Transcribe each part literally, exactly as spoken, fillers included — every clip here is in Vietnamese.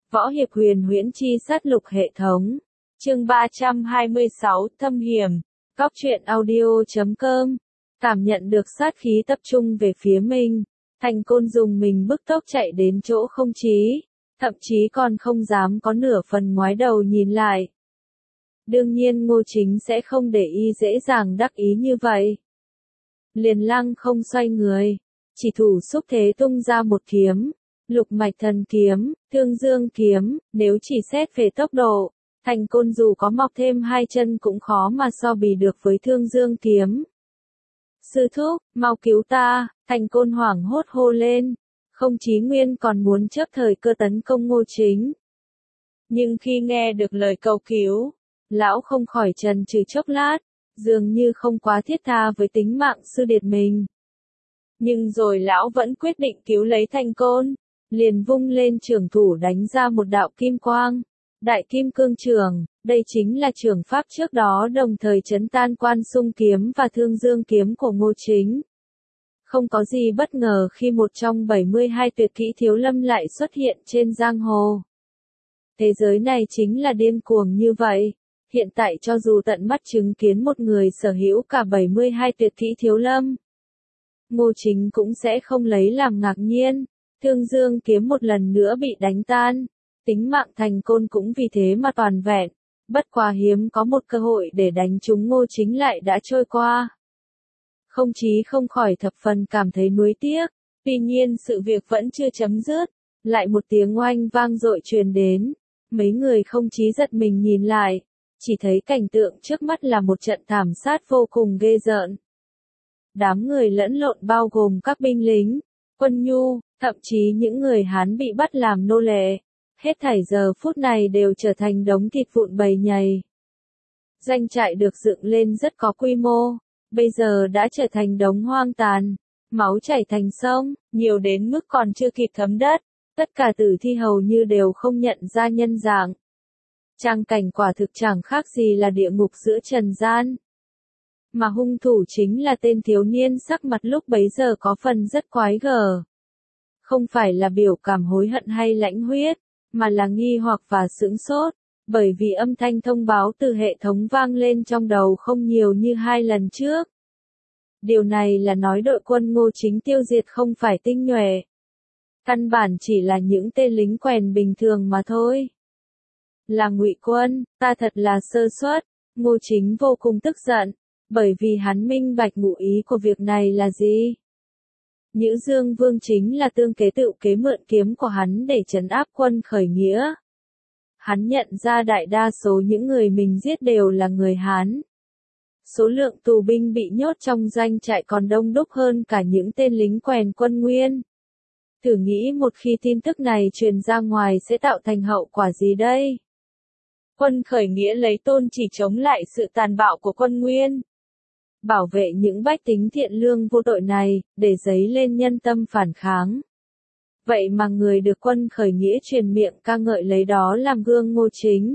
Võ hiệp huyền huyễn chi sát lục hệ thống. Chương ba trăm hai mươi sáu, thâm hiểm. Góc truyện audio chấm com. Cảm nhận được sát khí tập trung về phía mình, Thành Côn dùng mình bức tốc chạy đến chỗ không chí, thậm chí còn không dám có nửa phần ngoái đầu nhìn lại. Đương nhiên Ngô Chính sẽ không để y dễ dàng đắc ý như vậy. Liền lăng không xoay người, chỉ thủ xúc thế tung ra một kiếm. Lục mạch thần kiếm, thương dương kiếm, nếu chỉ xét về tốc độ, Thành Côn dù có mọc thêm hai chân cũng khó mà so bì được với thương dương kiếm. Sư thúc, mau cứu ta, Thành Côn hoảng hốt hô lên, không chí nguyên còn muốn chớp thời cơ tấn công Ngô Chính. Nhưng khi nghe được lời cầu cứu, lão không khỏi chần chừ chốc lát, dường như không quá thiết tha với tính mạng sư điệt mình. Nhưng rồi lão vẫn quyết định cứu lấy Thành Côn. Liền vung lên trường thủ đánh ra một đạo kim quang, đại kim cương trường, đây chính là trường pháp trước đó đồng thời chấn tan Quan Xung kiếm và Thương Dương kiếm của Ngô Chính. Không có gì bất ngờ khi một trong bảy mươi hai tuyệt kỹ thiếu lâm lại xuất hiện trên giang hồ. Thế giới này chính là điên cuồng như vậy, hiện tại cho dù tận mắt chứng kiến một người sở hữu cả bảy mươi hai tuyệt kỹ thiếu lâm, Ngô Chính cũng sẽ không lấy làm ngạc nhiên. Thương Dương kiếm một lần nữa bị đánh tan, tính mạng Thành Côn cũng vì thế mà toàn vẹn, bất quá hiếm có một cơ hội để đánh trúng Ngô Chính lại đã trôi qua. Không chí không khỏi thập phần cảm thấy nuối tiếc, tuy nhiên sự việc vẫn chưa chấm dứt, lại một tiếng oanh vang dội truyền đến, mấy người không chí giật mình nhìn lại, chỉ thấy cảnh tượng trước mắt là một trận thảm sát vô cùng ghê rợn. Đám người lẫn lộn bao gồm các binh lính, quân nhu, thậm chí những người Hán bị bắt làm nô lệ, hết thảy giờ phút này đều trở thành đống thịt vụn bầy nhầy. Doanh trại được dựng lên rất có quy mô, bây giờ đã trở thành đống hoang tàn, máu chảy thành sông, nhiều đến mức còn chưa kịp thấm đất, tất cả tử thi hầu như đều không nhận ra nhân dạng. Trang cảnh quả thực chẳng khác gì là địa ngục giữa trần gian. Mà hung thủ chính là tên thiếu niên sắc mặt lúc bấy giờ có phần rất quái gở. Không phải là biểu cảm hối hận hay lãnh huyết, mà là nghi hoặc và sững sốt, bởi vì âm thanh thông báo từ hệ thống vang lên trong đầu không nhiều như hai lần trước. Điều này là nói đội quân Ngô Chính tiêu diệt không phải tinh nhuệ. Căn bản chỉ là những tên lính quèn bình thường mà thôi. Là Ngụy quân, ta thật là sơ suất, Ngô Chính vô cùng tức giận, bởi vì hắn minh bạch ngụ ý của việc này là gì. Nhữ Dương Vương chính là tương kế tự kế mượn kiếm của hắn để trấn áp quân khởi nghĩa. Hắn nhận ra đại đa số những người mình giết đều là người Hán. Số lượng tù binh bị nhốt trong doanh trại còn đông đúc hơn cả những tên lính quèn quân Nguyên. Thử nghĩ một khi tin tức này truyền ra ngoài sẽ tạo thành hậu quả gì đây? Quân khởi nghĩa lấy tôn chỉ chống lại sự tàn bạo của quân Nguyên, bảo vệ những bách tính thiện lương vô tội này, để dấy lên nhân tâm phản kháng. Vậy mà người được quân khởi nghĩa truyền miệng ca ngợi lấy đó làm gương Ngô Chính.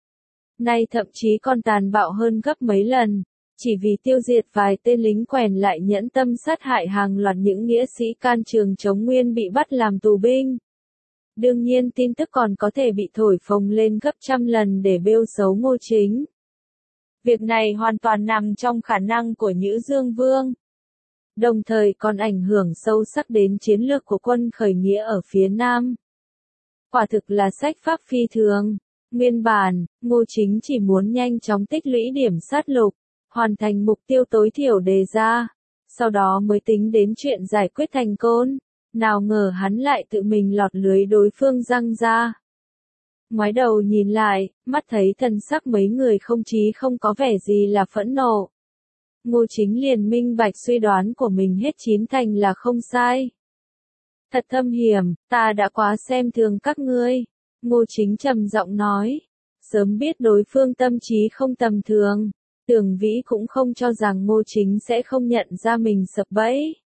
Nay thậm chí còn tàn bạo hơn gấp mấy lần, chỉ vì tiêu diệt vài tên lính quèn lại nhẫn tâm sát hại hàng loạt những nghĩa sĩ can trường chống Nguyên bị bắt làm tù binh. Đương nhiên tin tức còn có thể bị thổi phồng lên gấp trăm lần để bêu xấu Ngô Chính. Việc này hoàn toàn nằm trong khả năng của Nhữ Dương Vương. Đồng thời còn ảnh hưởng sâu sắc đến chiến lược của quân khởi nghĩa ở phía Nam. Quả thực là sách pháp phi thường. Nguyên bản, Ngô Chính chỉ muốn nhanh chóng tích lũy điểm sát lục, hoàn thành mục tiêu tối thiểu đề ra, sau đó mới tính đến chuyện giải quyết Thành Côn. Nào ngờ hắn lại tự mình lọt lưới đối phương giăng ra. Ngoái đầu nhìn lại, mắt thấy thần sắc mấy người không chí không có vẻ gì là phẫn nộ. Ngô Chính liền minh bạch suy đoán của mình hết chín thành là không sai. Thật thâm hiểm, ta đã quá xem thường các ngươi. Ngô Chính trầm giọng nói. Sớm biết đối phương tâm trí không tầm thường, Tưởng Vĩ cũng không cho rằng Ngô Chính sẽ không nhận ra mình sập bẫy.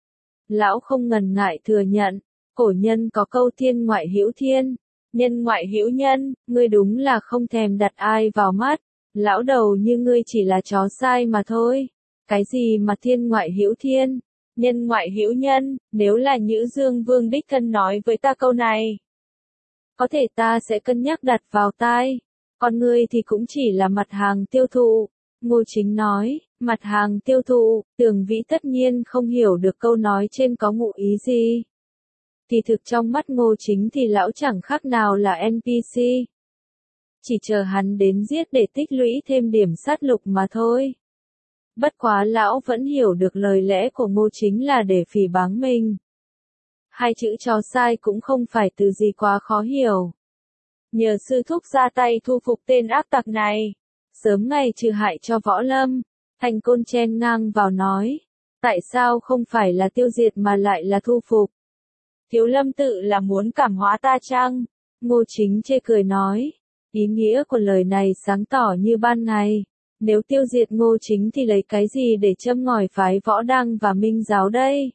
Lão không ngần ngại thừa nhận, cổ nhân có câu thiên ngoại hữu thiên. Nhân ngoại hữu nhân, ngươi đúng là không thèm đặt ai vào mắt, lão đầu như ngươi chỉ là chó sai mà thôi. Cái gì mà thiên ngoại hữu thiên, nhân ngoại hữu nhân, nếu là Nhữ Dương Vương đích thân nói với ta câu này, Có thể ta sẽ cân nhắc đặt vào tai. Còn ngươi thì cũng chỉ là mặt hàng tiêu thụ. Ngô Chính nói, mặt hàng tiêu thụ, Tường Vĩ tất nhiên không hiểu được câu nói trên có ngụ ý gì. Thì thực trong mắt Ngô Chính thì lão chẳng khác nào là en pê xê. Chỉ chờ hắn đến giết để tích lũy thêm điểm sát lục mà thôi. Bất quá lão vẫn hiểu được lời lẽ của Ngô Chính là để phỉ báng mình. Hai chữ chó sai cũng không phải từ gì quá khó hiểu. Nhờ sư thúc ra tay thu phục tên ác tặc này, sớm ngày trừ hại cho Võ Lâm. Thành Côn chen ngang vào nói, tại sao không phải là tiêu diệt mà lại là thu phục? Thiếu Lâm tự là muốn cảm hóa ta chăng? Ngô Chính chê cười nói, ý nghĩa của lời này sáng tỏ như ban ngày. Nếu tiêu diệt Ngô Chính thì lấy cái gì để châm ngòi phái Võ Đăng và Minh giáo đây?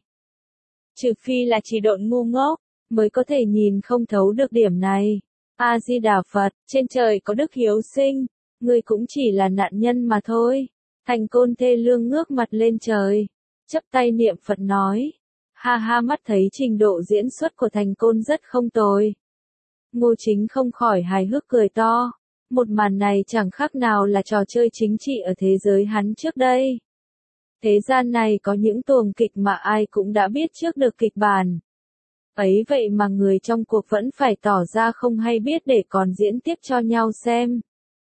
Trừ phi là chỉ độn ngu ngốc, mới có thể nhìn không thấu được điểm này. A-di-đà Phật, trên trời có đức hiếu sinh, ngươi cũng chỉ là nạn nhân mà thôi. Thành Côn thê lương ngước mặt lên trời, chắp tay niệm Phật nói. Ha ha, mắt thấy trình độ diễn xuất của Thành Côn rất không tồi. Ngô Chính không khỏi hài hước cười to. Một màn này chẳng khác nào là trò chơi chính trị ở thế giới hắn trước đây. Thế gian này có những tuồng kịch mà ai cũng đã biết trước được kịch bản. Ấy vậy mà người trong cuộc vẫn phải tỏ ra không hay biết để còn diễn tiếp cho nhau xem.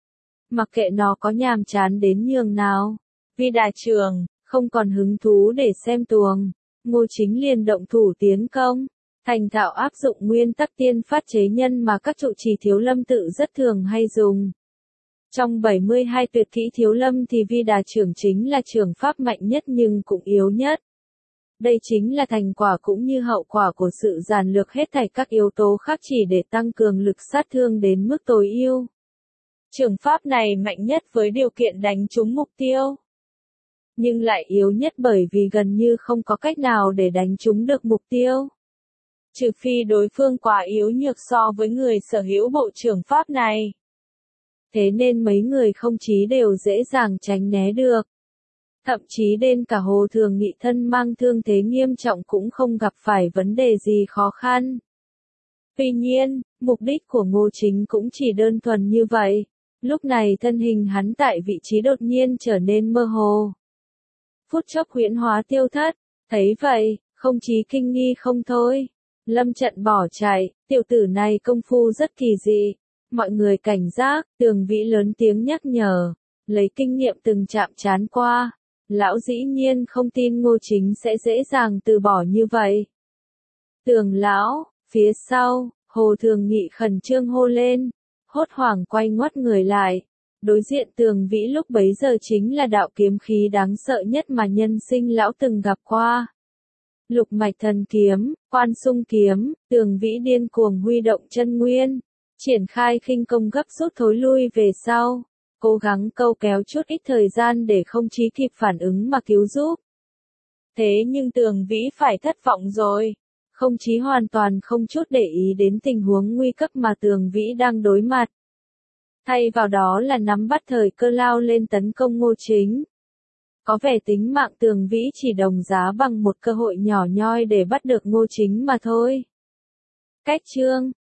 Mặc kệ nó có nhàm chán đến nhường nào. Vi Đà Trường, không còn hứng thú để xem tuồng. Ngô Chính liền động thủ tiến công. Thành thạo áp dụng nguyên tắc tiên phát chế nhân mà các trụ trì Thiếu Lâm tự rất thường hay dùng. Trong bảy mươi hai tuyệt kỹ Thiếu Lâm thì Vi Đà Trưởng chính là trường pháp mạnh nhất nhưng cũng yếu nhất. Đây chính là thành quả cũng như hậu quả của sự giản lược hết thảy các yếu tố khác chỉ để tăng cường lực sát thương đến mức tối ưu. Trường pháp này mạnh nhất với điều kiện đánh trúng mục tiêu. Nhưng lại yếu nhất bởi vì gần như không có cách nào để đánh trúng được mục tiêu. Trừ phi đối phương quá yếu nhược so với người sở hữu bộ trường pháp này. Thế nên mấy người không chí đều dễ dàng tránh né được. Thậm chí đến cả Hồ Thường Nghị thân mang thương thế nghiêm trọng cũng không gặp phải vấn đề gì khó khăn. Tuy nhiên, mục đích của Ngô Chính cũng chỉ đơn thuần như vậy. Lúc này thân hình hắn tại vị trí đột nhiên trở nên mơ hồ. Phút chốc huyễn hóa tiêu thất. Thấy vậy, không chí kinh nghi không thôi. Lâm Trận bỏ chạy, tiểu tử này công phu rất kỳ dị. Mọi người cảnh giác, Tường Vĩ lớn tiếng nhắc nhở. Lấy kinh nghiệm từng chạm trán qua. Lão dĩ nhiên không tin Ngô Chính sẽ dễ dàng từ bỏ như vậy. Tường lão, phía sau, Hồ Thường Nghị khẩn trương hô lên. Hốt hoảng quay ngoắt người lại. Đối diện Tường Vĩ lúc bấy giờ chính là đạo kiếm khí đáng sợ nhất mà nhân sinh lão từng gặp qua. Lục mạch thần kiếm, Quan Xung kiếm, Tường Vĩ điên cuồng huy động chân nguyên, triển khai khinh công gấp rút thối lui về sau, cố gắng câu kéo chút ít thời gian để không chí kịp phản ứng mà cứu giúp. Thế nhưng Tường Vĩ phải thất vọng rồi, không chí hoàn toàn không chút để ý đến tình huống nguy cấp mà Tường Vĩ đang đối mặt. Thay vào đó là nắm bắt thời cơ lao lên tấn công Ngô Chính. Có vẻ tính mạng Tường Vĩ chỉ đồng giá bằng một cơ hội nhỏ nhoi để bắt được Ngô Chính mà thôi. Cách chương